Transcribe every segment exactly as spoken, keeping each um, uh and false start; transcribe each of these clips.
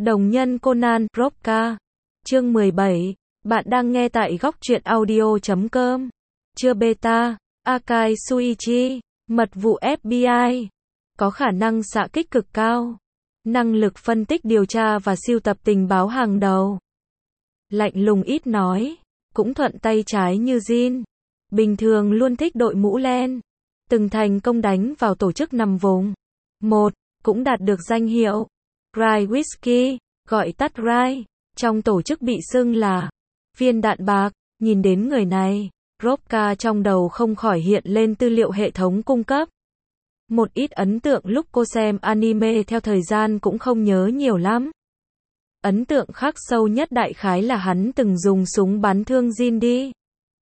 Đồng nhân Conan, Roca. Chương mười bảy. Bạn đang nghe tại góc truyện audio chấm com. Chưa beta. Akai Shuichi. Mật vụ ép bê i. Có khả năng xạ kích cực cao. Năng lực phân tích điều tra và sưu tập tình báo hàng đầu. Lạnh lùng ít nói. Cũng thuận tay trái như Jin. Bình thường luôn thích đội mũ len. Từng thành công đánh vào tổ chức nằm vùng. Một. Cũng đạt được danh hiệu Rye Whisky, gọi tắt Rye, trong tổ chức bị xưng là viên đạn bạc. Nhìn đến người này, Roca trong đầu không khỏi hiện lên tư liệu hệ thống cung cấp. Một ít ấn tượng lúc cô xem anime theo thời gian cũng không nhớ nhiều lắm. Ấn tượng khắc sâu nhất đại khái là hắn từng dùng súng bắn thương Jin đi.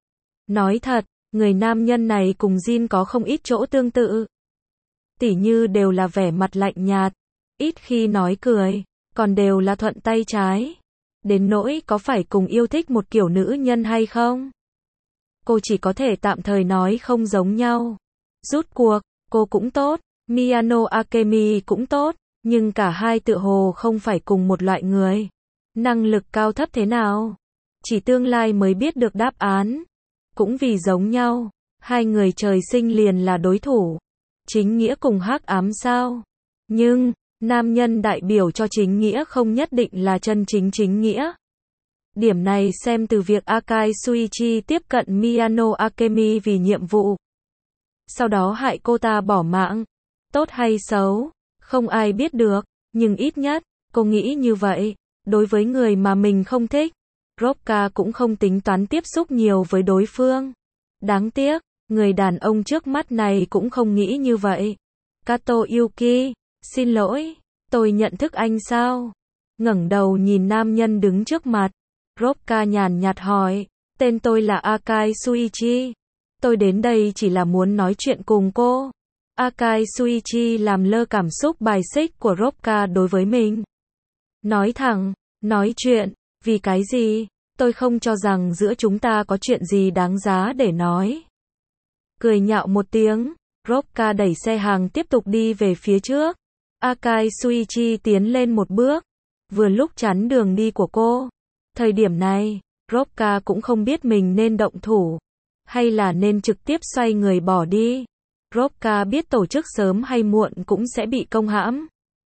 Nói thật, người nam nhân này cùng Jin có không ít chỗ tương tự. Tỉ như đều là vẻ mặt lạnh nhạt, ít khi nói cười, còn đều là thuận tay trái. Đến nỗi có phải cùng yêu thích một kiểu nữ nhân hay không? Cô chỉ có thể tạm thời nói không giống nhau. Rút cuộc, cô cũng tốt, Miyano Akemi cũng tốt, nhưng cả hai tựa hồ không phải cùng một loại người. Năng lực cao thấp thế nào? Chỉ tương lai mới biết được đáp án. Cũng vì giống nhau, hai người trời sinh liền là đối thủ. Chính nghĩa cùng hắc ám sao? Nhưng, nam nhân đại biểu cho chính nghĩa không nhất định là chân chính chính nghĩa. Điểm này xem từ việc Akai Shuichi tiếp cận Miyano Akemi vì nhiệm vụ. Sau đó hại cô ta bỏ mạng. Tốt hay xấu, không ai biết được, nhưng ít nhất, cô nghĩ như vậy. Đối với người mà mình không thích, Roca cũng không tính toán tiếp xúc nhiều với đối phương. Đáng tiếc, người đàn ông trước mắt này cũng không nghĩ như vậy. Kato Yuki, xin lỗi, tôi nhận thức anh sao? Ngẩng đầu nhìn nam nhân đứng trước mặt, Roca nhàn nhạt hỏi, tên tôi là Akai Shuichi. Tôi đến đây chỉ là muốn nói chuyện cùng cô. Akai Shuichi làm lơ cảm xúc bài xích của Roca đối với mình. Nói thẳng, nói chuyện, vì cái gì? Tôi không cho rằng giữa chúng ta có chuyện gì đáng giá để nói. Cười nhạo một tiếng, Roca đẩy xe hàng tiếp tục đi về phía trước. Akai Shuichi tiến lên một bước, vừa lúc chắn đường đi của cô. Thời điểm này, Roca cũng không biết mình nên động thủ, hay là nên trực tiếp xoay người bỏ đi. Roca biết tổ chức sớm hay muộn cũng sẽ bị công hãm.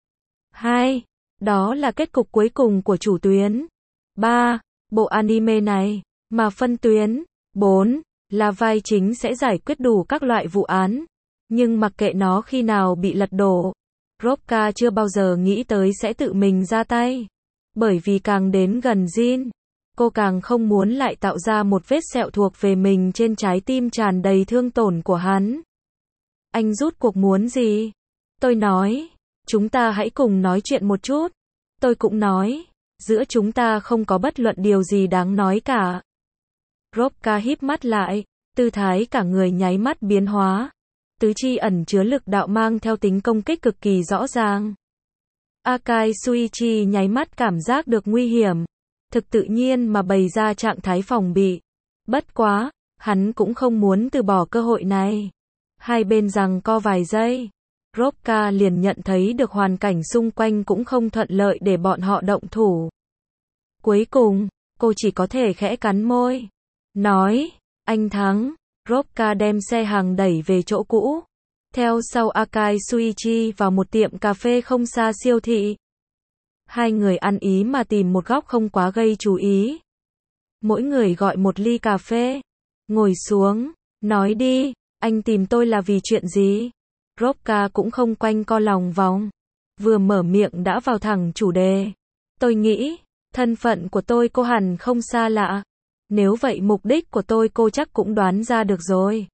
Hai. Đó là kết cục cuối cùng của chủ tuyến. Ba. Bộ anime này, mà phân tuyến. Bốn. Là vai chính sẽ giải quyết đủ các loại vụ án. Nhưng mặc kệ nó khi nào bị lật đổ, Roca chưa bao giờ nghĩ tới sẽ tự mình ra tay. Bởi vì càng đến gần Jin, cô càng không muốn lại tạo ra một vết sẹo thuộc về mình trên trái tim tràn đầy thương tổn của hắn. Anh rút cuộc muốn gì? Tôi nói, chúng ta hãy cùng nói chuyện một chút. Tôi cũng nói, giữa chúng ta không có bất luận điều gì đáng nói cả. Roca híp mắt lại, tư thái cả người nháy mắt biến hóa. Tứ chi ẩn chứa lực đạo mang theo tính công kích cực kỳ rõ ràng. Akai Shuichi nháy mắt cảm giác được nguy hiểm, thực tự nhiên mà bày ra trạng thái phòng bị. Bất quá, hắn cũng không muốn từ bỏ cơ hội này. Hai bên giằng co vài giây, Roca liền nhận thấy được hoàn cảnh xung quanh cũng không thuận lợi để bọn họ động thủ. Cuối cùng, cô chỉ có thể khẽ cắn môi, nói, anh thắng. Roca đem xe hàng đẩy về chỗ cũ, theo sau Akai Shuichi vào một tiệm cà phê không xa siêu thị. Hai người ăn ý mà tìm một góc không quá gây chú ý. Mỗi người gọi một ly cà phê, ngồi xuống, nói đi, anh tìm tôi là vì chuyện gì? Roca cũng không quanh co lòng vòng, vừa mở miệng đã vào thẳng chủ đề. Tôi nghĩ, thân phận của tôi cô hẳn không xa lạ. Nếu vậy mục đích của tôi cô chắc cũng đoán ra được rồi.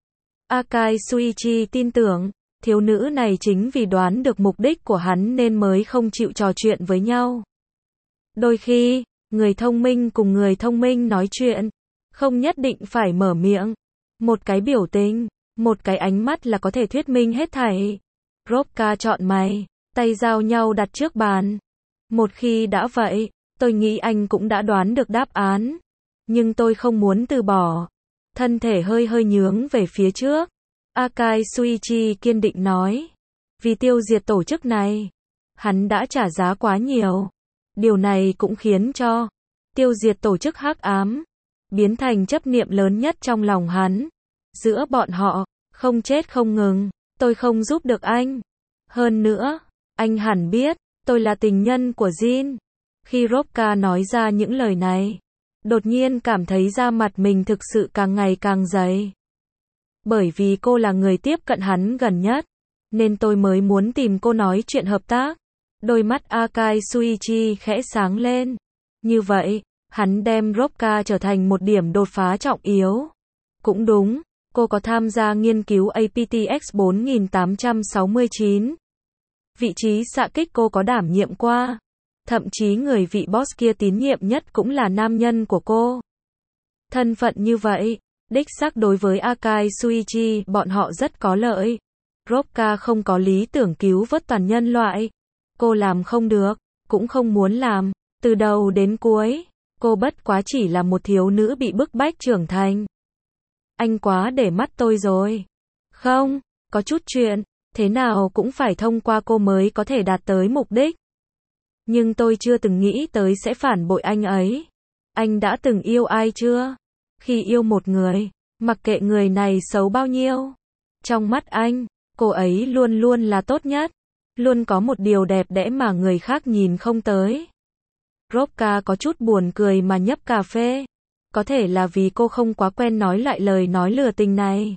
Akai Shuichi tin tưởng, thiếu nữ này chính vì đoán được mục đích của hắn nên mới không chịu trò chuyện với nhau. Đôi khi, người thông minh cùng người thông minh nói chuyện, không nhất định phải mở miệng. Một cái biểu tình, một cái ánh mắt là có thể thuyết minh hết thảy. Roca chọn mày, tay giao nhau đặt trước bàn. Một khi đã vậy, tôi nghĩ anh cũng đã đoán được đáp án. Nhưng tôi không muốn từ bỏ. Thân thể hơi hơi nhướng về phía trước. Akai Shuichi kiên định nói. Vì tiêu diệt tổ chức này, hắn đã trả giá quá nhiều. Điều này cũng khiến cho tiêu diệt tổ chức hắc ám biến thành chấp niệm lớn nhất trong lòng hắn. Giữa bọn họ, không chết không ngừng, tôi không giúp được anh. Hơn nữa, anh hẳn biết, tôi là tình nhân của Jin. Khi Robka nói ra những lời này, đột nhiên cảm thấy da mặt mình thực sự càng ngày càng dày. Bởi vì cô là người tiếp cận hắn gần nhất, nên tôi mới muốn tìm cô nói chuyện hợp tác. Đôi mắt Akai Suichi khẽ sáng lên. Như vậy, hắn đem Robka trở thành một điểm đột phá trọng yếu. Cũng đúng, cô có tham gia nghiên cứu a pê tê X bốn nghìn tám trăm sáu mươi chín. Vị trí xạ kích cô có đảm nhiệm qua. Thậm chí người vị boss kia tín nhiệm nhất cũng là nam nhân của cô. Thân phận như vậy, đích xác đối với Akai Suichi bọn họ rất có lợi. Robka không có lý tưởng cứu vớt toàn nhân loại. Cô làm không được, cũng không muốn làm. Từ đầu đến cuối, cô bất quá chỉ là một thiếu nữ bị bức bách trưởng thành. Anh quá để mắt tôi rồi. Không, có chút chuyện, thế nào cũng phải thông qua cô mới có thể đạt tới mục đích. Nhưng tôi chưa từng nghĩ tới sẽ phản bội anh ấy. Anh đã từng yêu ai chưa? Khi yêu một người, mặc kệ người này xấu bao nhiêu, trong mắt anh, cô ấy luôn luôn là tốt nhất. Luôn có một điều đẹp đẽ mà người khác nhìn không tới. Robka có chút buồn cười mà nhấp cà phê. Có thể là vì cô không quá quen nói lại lời nói lừa tình này.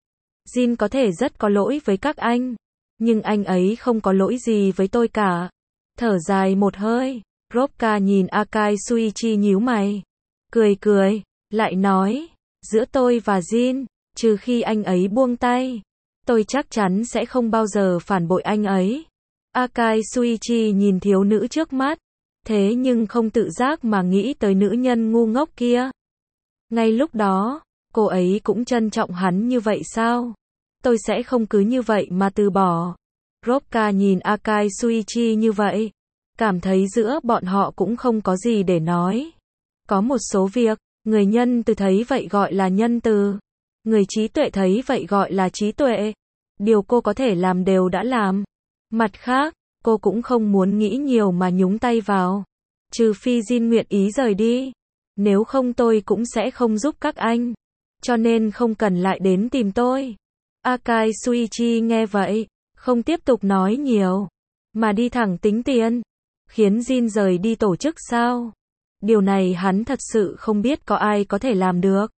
Jin có thể rất có lỗi với các anh, nhưng anh ấy không có lỗi gì với tôi cả. Thở dài một hơi, Robka nhìn Akai Suichi nhíu mày. Cười cười, lại nói, giữa tôi và Jin, trừ khi anh ấy buông tay, tôi chắc chắn sẽ không bao giờ phản bội anh ấy. Akai Suichi nhìn thiếu nữ trước mắt, thế nhưng không tự giác mà nghĩ tới nữ nhân ngu ngốc kia. Ngay lúc đó, cô ấy cũng trân trọng hắn như vậy sao? Tôi sẽ không cứ như vậy mà từ bỏ. Robka nhìn Akai Suichi như vậy, cảm thấy giữa bọn họ cũng không có gì để nói. Có một số việc, người nhân từ thấy vậy gọi là nhân từ. Người trí tuệ thấy vậy gọi là trí tuệ. Điều cô có thể làm đều đã làm. Mặt khác, cô cũng không muốn nghĩ nhiều mà nhúng tay vào. Trừ phi Jin nguyện ý rời đi. Nếu không tôi cũng sẽ không giúp các anh. Cho nên không cần lại đến tìm tôi. Akai Suichi nghe vậy, không tiếp tục nói nhiều, mà đi thẳng tính tiền. Khiến Jin rời đi tổ chức sao? Điều này hắn thật sự không biết có ai có thể làm được.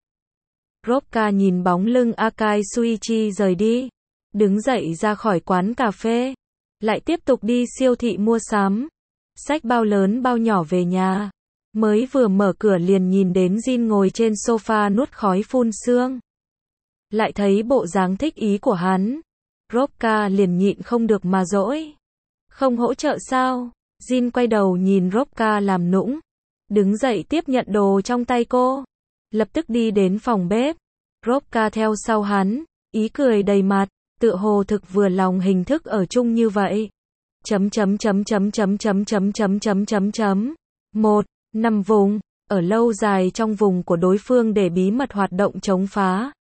Robka nhìn bóng lưng Akai Suichi rời đi, đứng dậy ra khỏi quán cà phê, lại tiếp tục đi siêu thị mua sắm, xách bao lớn bao nhỏ về nhà. Mới vừa mở cửa liền nhìn đến Jin ngồi trên sofa nuốt khói phun sương. Lại thấy bộ dáng thích ý của hắn, Robka liền nhịn không được mà dỗi. Không hỗ trợ sao? Jin quay đầu nhìn Robka làm nũng, đứng dậy tiếp nhận đồ trong tay cô, lập tức đi đến phòng bếp. Robka theo sau hắn, ý cười đầy mặt, tựa hồ thực vừa lòng hình thức ở chung như vậy. Chấm chấm chấm chấm chấm chấm chấm chấm chấm chấm chấm. một. Nằm vùng, ở lâu dài trong vùng của đối phương để bí mật hoạt động chống phá.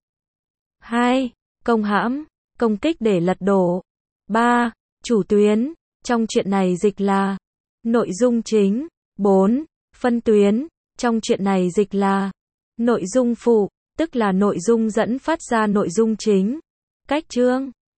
hai. Công hãm, công kích để lật đổ. ba. Chủ tuyến, trong chuyện này dịch là nội dung chính. bốn. Phân tuyến, trong chuyện này dịch là nội dung phụ, tức là nội dung dẫn phát ra nội dung chính. Cách chương